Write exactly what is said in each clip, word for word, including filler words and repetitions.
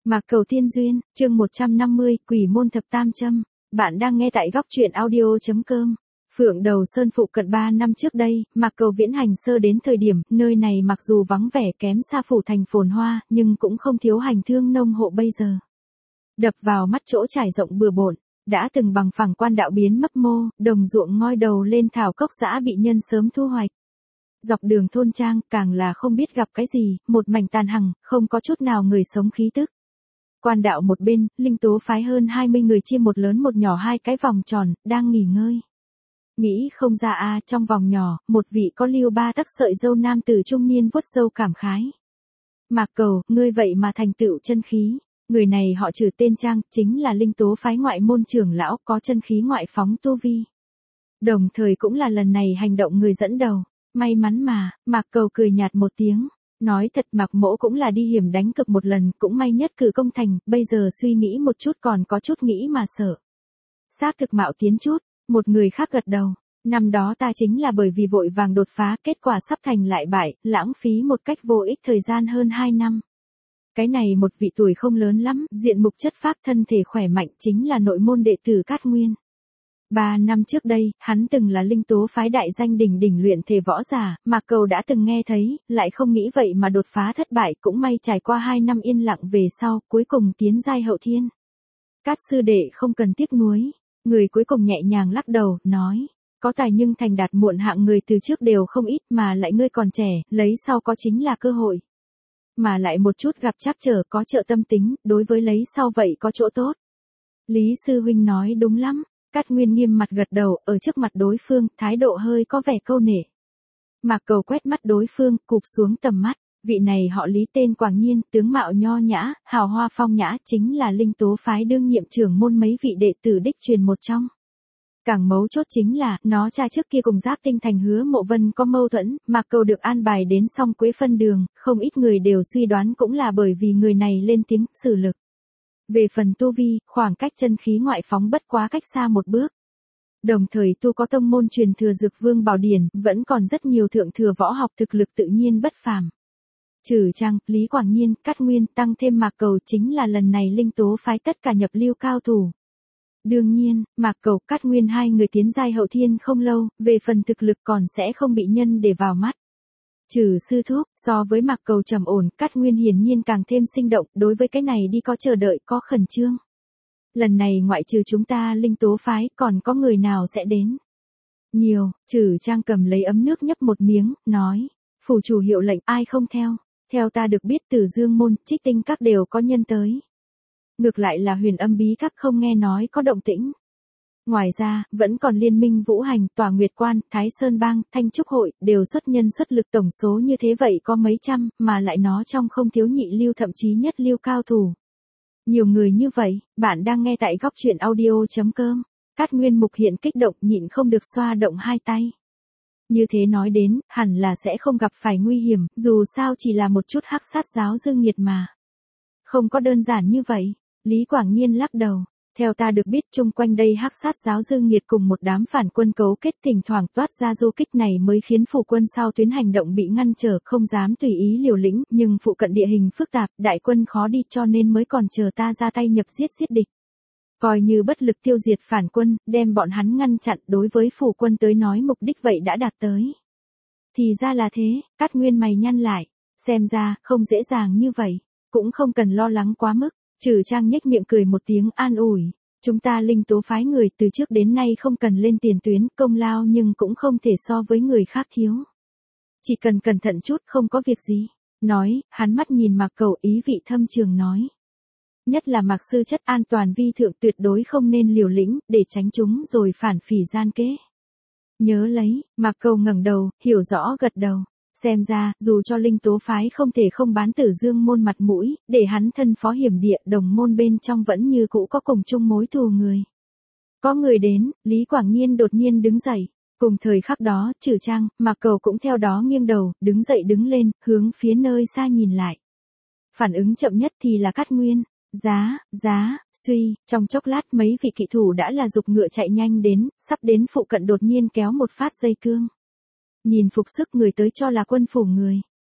Mạc Cầu Tiên Duyên, chương một trăm năm mươi, Quỷ môn thập tam châm. Bạn đang nghe tại góc truyện audio chấm com. Phượng Đầu Sơn phụ cận ba năm trước đây, Mạc Cầu viễn hành sơ đến thời điểm, nơi này mặc dù vắng vẻ kém xa phủ thành phồn hoa, nhưng cũng không thiếu hành thương nông hộ bây giờ. Đập vào mắt chỗ trải rộng bừa bộn, đã từng bằng phẳng quan đạo biến mấp mô, đồng ruộng ngoi đầu lên thảo cốc dã bị nhân sớm thu hoạch. Dọc đường thôn trang, càng là không biết gặp cái gì, một mảnh tàn hằng, không có chút nào người sống khí tức. Quan đạo một bên, linh tố phái hơn hai mươi người chia một lớn một nhỏ hai cái vòng tròn, đang nghỉ ngơi. Nghĩ không ra a à, trong vòng nhỏ, một vị có lưu ba tấc sợi dâu nam tử trung niên vuốt râu cảm khái. Mạc Cầu, ngươi vậy mà thành tựu chân khí. Người này họ trừ tên Trang, chính là linh tố phái ngoại môn trưởng lão có chân khí ngoại phóng tu vi. Đồng thời cũng là lần này hành động người dẫn đầu. May mắn mà, Mạc Cầu cười nhạt một tiếng. Nói thật Mạc Mỗ cũng là đi hiểm đánh cực một lần, cũng may nhất cử công thành, bây giờ suy nghĩ một chút còn có chút nghĩ mà sợ. Xác thực mạo tiến chút, một người khác gật đầu. Năm đó ta chính là bởi vì vội vàng đột phá, kết quả sắp thành lại bại, lãng phí một cách vô ích thời gian hơn hai năm. Cái này một vị tuổi không lớn lắm, diện mục chất phác thân thể khỏe mạnh chính là nội môn đệ tử Cát Nguyên. Ba năm trước đây, hắn từng là linh tố phái đại danh đỉnh đỉnh luyện thể võ giả, Mạc Cầu đã từng nghe thấy, lại không nghĩ vậy mà đột phá thất bại, cũng may trải qua hai năm yên lặng về sau, cuối cùng tiến giai hậu thiên. Cát sư đệ không cần tiếc nuối, người cuối cùng nhẹ nhàng lắc đầu, nói, có tài nhưng thành đạt muộn hạng người từ trước đều không ít mà lại ngươi còn trẻ, lấy sau có chính là cơ hội. Mà lại một chút gặp trắc trở có trợ tâm tính, đối với lấy sau vậy có chỗ tốt. Lý sư huynh nói đúng lắm. Cát Nguyên nghiêm mặt gật đầu, ở trước mặt đối phương, thái độ hơi có vẻ câu nể. Mạc Cầu quét mắt đối phương, cụp xuống tầm mắt, vị này họ Lý tên Quảng Nhiên, tướng mạo nho nhã, hào hoa phong nhã, chính là linh tố phái đương nhiệm trưởng môn mấy vị đệ tử đích truyền một trong. Càng mấu chốt chính là, nó cha trước kia cùng Giáp Tinh Thành Hứa Mộ Vân có mâu thuẫn, Mạc Cầu được an bài đến song Quế phân đường, không ít người đều suy đoán cũng là bởi vì người này lên tiếng, xử lực. Về phần tu vi, khoảng cách chân khí ngoại phóng bất quá cách xa một bước. Đồng thời tu có tông môn truyền thừa Dược Vương Bảo Điển, vẫn còn rất nhiều thượng thừa võ học thực lực tự nhiên bất phàm. Trừ Trang, Lý Quảng Nhiên, Cát Nguyên, tăng thêm Mạc Cầu chính là lần này linh tố phái tất cả nhập lưu cao thủ. Đương nhiên, Mạc Cầu, Cát Nguyên hai người tiến giai hậu thiên không lâu, về phần thực lực còn sẽ không bị nhân để vào mắt. Trừ sư thúc, so với Mạc Cầu trầm ổn, Cát Nguyên hiển nhiên càng thêm sinh động, đối với cái này đi có chờ đợi, có khẩn trương. Lần này ngoại trừ chúng ta linh tố phái, còn có người nào sẽ đến? Nhiều, Trừ Trang cầm lấy ấm nước nhấp một miếng, nói, phủ chủ hiệu lệnh ai không theo, theo ta được biết Tử Dương môn, Trích Tinh các đều có nhân tới. Ngược lại là Huyền Âm bí các không nghe nói có động tĩnh. Ngoài ra, vẫn còn Liên minh Vũ Hành, Tòa Nguyệt Quan, Thái Sơn Bang, Thanh Trúc Hội, đều xuất nhân xuất lực tổng số như thế vậy có mấy trăm, mà lại nó trong không thiếu nhị lưu thậm chí nhất lưu cao thủ. Nhiều người như vậy, bạn đang nghe tại góc truyện audio chấm com. Cát Nguyên Mục hiện kích động nhịn không được xoa động hai tay. Như thế nói đến, hẳn là sẽ không gặp phải nguy hiểm, dù sao chỉ là một chút hắc sát giáo dương nhiệt mà. Không có đơn giản như vậy, Lý Quảng Nhiên lắc đầu. Theo ta được biết chung quanh đây hắc sát giáo dương nhiệt cùng một đám phản quân cấu kết thỉnh thoảng toát ra du kích này mới khiến phủ quân sau tuyến hành động bị ngăn trở không dám tùy ý liều lĩnh, nhưng phụ cận địa hình phức tạp, đại quân khó đi cho nên mới còn chờ ta ra tay nhập giết giết địch. Coi như bất lực tiêu diệt phản quân, đem bọn hắn ngăn chặn đối với phủ quân tới nói mục đích vậy đã đạt tới. Thì ra là thế, Cát Nguyên mày nhăn lại, xem ra không dễ dàng như vậy, cũng không cần lo lắng quá mức. Trừ Trang nhếch miệng cười một tiếng an ủi, chúng ta linh tố phái người từ trước đến nay không cần lên tiền tuyến công lao nhưng cũng không thể so với người khác thiếu. Chỉ cần cẩn thận chút không có việc gì. Nói, hắn mắt nhìn Mạc Cầu ý vị thâm trường nói. Nhất là Mạc sư chất an toàn vi thượng tuyệt đối không nên liều lĩnh để tránh chúng rồi phản phỉ gian kế. Nhớ lấy, Mạc Cầu ngẩng đầu, hiểu rõ gật đầu. Xem ra, dù cho linh tố phái không thể không bán Tử Dương môn mặt mũi, để hắn thân phó hiểm địa đồng môn bên trong vẫn như cũ có cùng chung mối thù người. Có người đến, Lý Quảng Nhiên đột nhiên đứng dậy. Cùng thời khắc đó, Trừ Trang, Mạc Cầu cũng theo đó nghiêng đầu, đứng dậy đứng lên, hướng phía nơi xa nhìn lại. Phản ứng chậm nhất thì là Cát Nguyên. Giá, giá, suy, trong chốc lát mấy vị kỵ thủ đã là dục ngựa chạy nhanh đến, sắp đến phụ cận đột nhiên kéo một phát dây cương. Nhìn phục sức người tới cho là quân phủ người.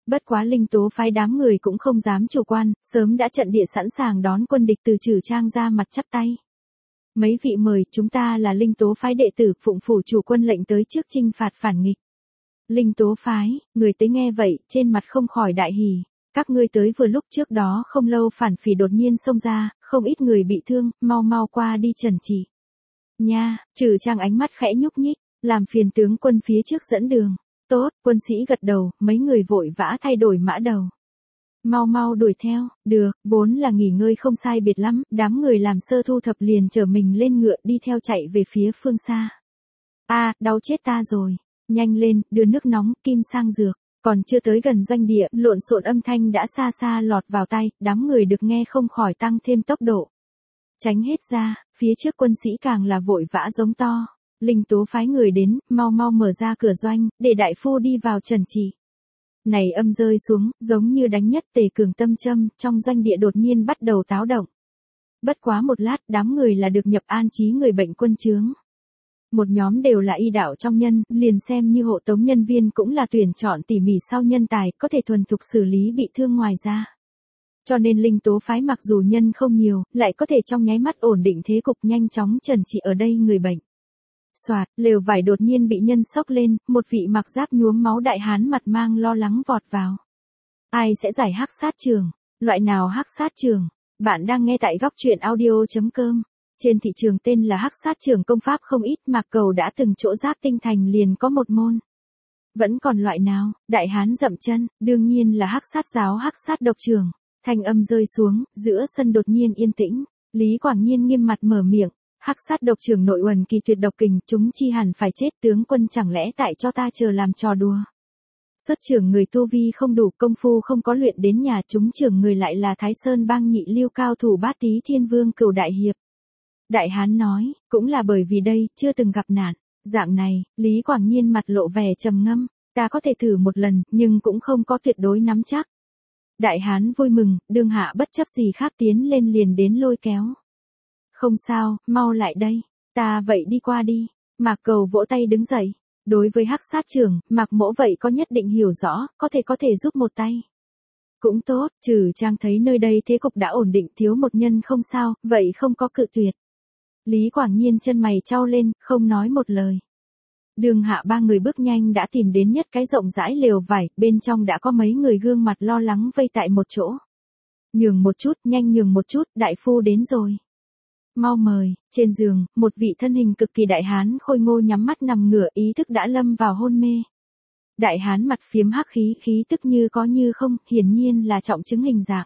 Bất quá Linh Tố phái đám người cũng không dám chủ quan, sớm đã trận địa sẵn sàng đón quân địch từ Trử Trang ra mặt chắp tay. Mấy vị mời, chúng ta là Linh Tố phái đệ tử, phụng phủ chủ quân lệnh tới trước chinh phạt phản nghịch. Linh Tố phái, người tới nghe vậy, trên mặt không khỏi đại hỉ. Các ngươi tới vừa lúc, trước đó không lâu phản phỉ đột nhiên xông ra, không ít người bị thương, mau mau qua đi trần trị. Nha, Trử Trang ánh mắt khẽ nhúc nhích, làm phiền tướng quân phía trước dẫn đường. Tốt, quân sĩ gật đầu, mấy người vội vã thay đổi mã đầu. Mau mau đuổi theo, được, vốn là nghỉ ngơi không sai biệt lắm, đám người làm sơ thu thập liền chở mình lên ngựa đi theo chạy về phía phương xa. A, à, đau chết ta rồi, nhanh lên, đưa nước nóng, kim sang dược, còn chưa tới gần doanh địa, lộn xộn âm thanh đã xa xa lọt vào tai, đám người được nghe không khỏi tăng thêm tốc độ. Tránh hết ra, phía trước quân sĩ càng là vội vã giống to. Linh Tố phái người đến, mau mau mở ra cửa doanh, để đại phu đi vào trần trị. Này âm rơi xuống, giống như đánh nhất tề cường tâm châm, trong doanh địa đột nhiên bắt đầu táo động. Bất quá một lát, đám người là được nhập an trí người bệnh quân chướng. Một nhóm đều là y đạo trong nhân, liền xem như hộ tống nhân viên cũng là tuyển chọn tỉ mỉ sau nhân tài, có thể thuần thục xử lý bị thương ngoài ra. Cho nên Linh Tố phái mặc dù nhân không nhiều, lại có thể trong nháy mắt ổn định thế cục, nhanh chóng trần trị ở đây người bệnh. Soạt, lều vải đột nhiên bị nhân xốc lên, một vị mặc giáp nhuốm máu đại hán mặt mang lo lắng vọt vào. Ai sẽ giải hắc sát trường? Loại nào hắc sát trường? Bạn đang nghe tại góc truyện audio chấm com. Trên thị trường tên là hắc sát trường công pháp không ít, Mạc Cầu đã từng chỗ Giáp Tinh Thành liền có một môn. Vẫn còn loại nào? Đại hán dậm chân, đương nhiên là hắc sát giáo hắc sát độc trường. Thanh âm rơi xuống, giữa sân đột nhiên yên tĩnh, Lý Quảng Nhiên nghiêm mặt mở miệng. Hắc sát độc trường nội uẩn kỳ tuyệt độc kình, chúng chi hẳn phải chết, tướng quân chẳng lẽ tại cho ta chờ làm trò đùa. Xuất trưởng người tu vi không đủ, công phu không có luyện đến nhà, chúng trưởng người lại là Thái Sơn bang nhị lưu cao thủ Bát Tý Thiên Vương Cửu Đại Hiệp. Đại hán nói, cũng là bởi vì đây, chưa từng gặp nạn. Dạng này, Lý Quảng Nhiên mặt lộ vẻ trầm ngâm, ta có thể thử một lần, nhưng cũng không có tuyệt đối nắm chắc. Đại hán vui mừng, đương hạ bất chấp gì khác tiến lên liền đến lôi kéo. Không sao, mau lại đây, ta vậy đi qua đi. Mạc Cầu vỗ tay đứng dậy. Đối với hắc sát trưởng, Mạc Mỗ vậy có nhất định hiểu rõ, có thể có thể giúp một tay. Cũng tốt, Trử Trang thấy nơi đây thế cục đã ổn định, thiếu một nhân không sao, vậy không có cự tuyệt. Lý Quảng Nhiên chân mày chau lên, không nói một lời. Đường hạ ba người bước nhanh đã tìm đến nhất cái rộng rãi lều vải, bên trong đã có mấy người gương mặt lo lắng vây tại một chỗ. Nhường một chút, nhanh nhường một chút, đại phu đến rồi. Mau mời, trên giường, một vị thân hình cực kỳ đại hán khôi ngô nhắm mắt nằm ngửa, ý thức đã lâm vào hôn mê. Đại hán mặt phiếm hắc khí, khí tức như có như không, hiển nhiên là trọng chứng hình dạng.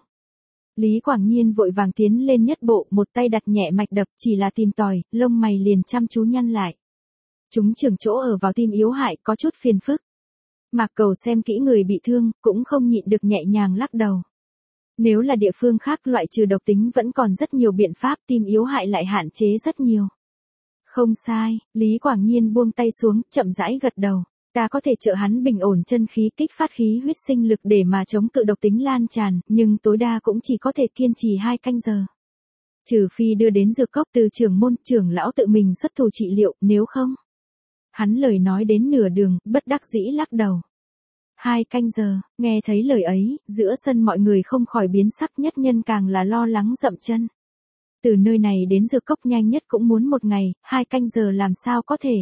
Lý Quảng Nhiên vội vàng tiến lên nhất bộ, một tay đặt nhẹ mạch đập, chỉ là tìm tòi, lông mày liền chăm chú nhăn lại. Chúng trưởng chỗ ở vào tim yếu hại, có chút phiền phức. Mạc Cầu xem kỹ người bị thương, cũng không nhịn được nhẹ nhàng lắc đầu. Nếu là địa phương khác, loại trừ độc tính vẫn còn rất nhiều biện pháp, tim yếu hại lại hạn chế rất nhiều. Không sai, Lý Quảng Nhiên buông tay xuống, chậm rãi gật đầu. Ta có thể trợ hắn bình ổn chân khí, kích phát khí huyết sinh lực để mà chống cự độc tính lan tràn, nhưng tối đa cũng chỉ có thể kiên trì hai canh giờ. Trừ phi đưa đến dược cốc từ trưởng môn, trưởng lão tự mình xuất thủ trị liệu, nếu không. Hắn lời nói đến nửa đường, bất đắc dĩ lắc đầu. Hai canh giờ, nghe thấy lời ấy, giữa sân mọi người không khỏi biến sắc, nhất nhân càng là lo lắng dậm chân. Từ nơi này đến dược cốc nhanh nhất cũng muốn một ngày, hai canh giờ làm sao có thể.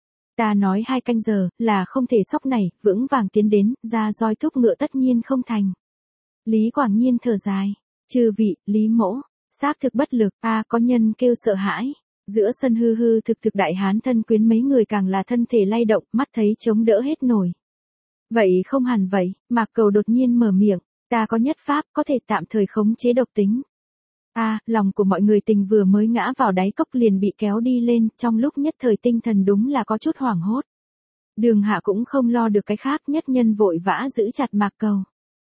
Ta nói hai canh giờ, là không thể sóc này, vững vàng tiến đến, ra roi thúc ngựa tất nhiên không thành. Lý Quảng Nhiên thở dài, chư vị, Lý Mỗ, xác thực bất lực, ta có nhân kêu sợ hãi. Giữa sân hư hư thực thực đại hán thân quyến mấy người càng là thân thể lay động, mắt thấy chống đỡ hết nổi. Vậy không hẳn vậy, Mạc Cầu đột nhiên mở miệng, ta có nhất pháp, có thể tạm thời khống chế độc tính. A, à, lòng của mọi người tình vừa mới ngã vào đáy cốc liền bị kéo đi lên, trong lúc nhất thời tinh thần đúng là có chút hoảng hốt. Đường Hạ cũng không lo được cái khác, nhất nhân vội vã giữ chặt Mạc Cầu.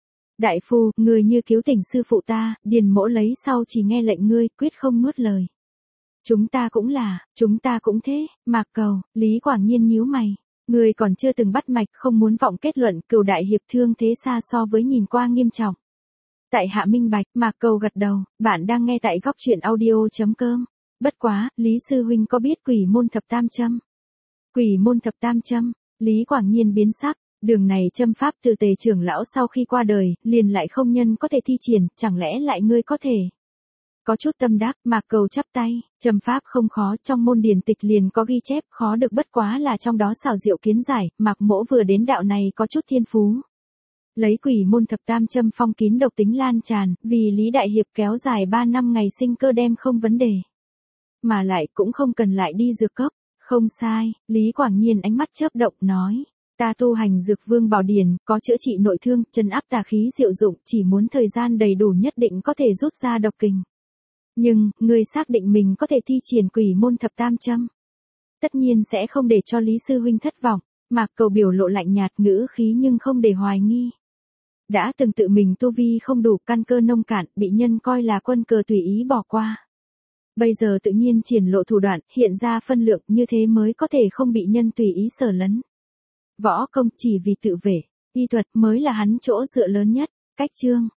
Đại phu, người như cứu tỉnh sư phụ ta, Điền Mỗ lấy sau chỉ nghe lệnh ngươi, quyết không nuốt lời. Chúng ta cũng là, chúng ta cũng thế, Mạc Cầu, Lý Quảng Nhiên nhíu mày. Người còn chưa từng bắt mạch, không muốn vọng kết luận, Cửu Đại Hiệp thương thế xa so với nhìn qua nghiêm trọng. Tại hạ minh bạch, Mạc Cầu gật đầu, bạn đang nghe tại góc truyện audio chấm com. Bất quá, Lý Sư Huynh có biết quỷ môn thập tam châm? Quỷ môn thập tam châm, Lý Quảng Nhiên biến sắc, Đường này châm pháp từ Tề trưởng lão sau khi qua đời, liền lại không nhân có thể thi triển, chẳng lẽ lại ngươi có thể? Có chút tâm đắc, Mạc Cầu chắp tay, châm pháp không khó, trong môn điển tịch liền có ghi chép, khó được bất quá là trong đó xảo diệu kiến giải, Mạc Mỗ vừa đến đạo này có chút thiên phú. Lấy quỷ môn thập tam châm phong kín độc tính lan tràn, vì Lý Đại Hiệp kéo dài ba năm ngày sinh cơ đem không vấn đề. Mà lại cũng không cần lại đi dược cốc, không sai, Lý Quảng Nhiên ánh mắt chớp động nói. Ta tu hành dược vương bảo điển, có chữa trị nội thương, trấn áp tà khí diệu dụng, chỉ muốn thời gian đầy đủ nhất định có thể rút ra độc kình. Nhưng, ngươi xác định mình có thể thi triển quỷ môn thập tam châm. Tất nhiên sẽ không để cho Lý Sư Huynh thất vọng, Mạc Cầu biểu lộ lạnh nhạt ngữ khí nhưng không để hoài nghi. Đã từng tự mình tu vi không đủ, căn cơ nông cạn, bị nhân coi là quân cờ tùy ý bỏ qua. Bây giờ tự nhiên triển lộ thủ đoạn, hiện ra phân lượng, như thế mới có thể không bị nhân tùy ý sở lấn. Võ công chỉ vì tự vệ, y thuật mới là hắn chỗ dựa lớn nhất. Cách chương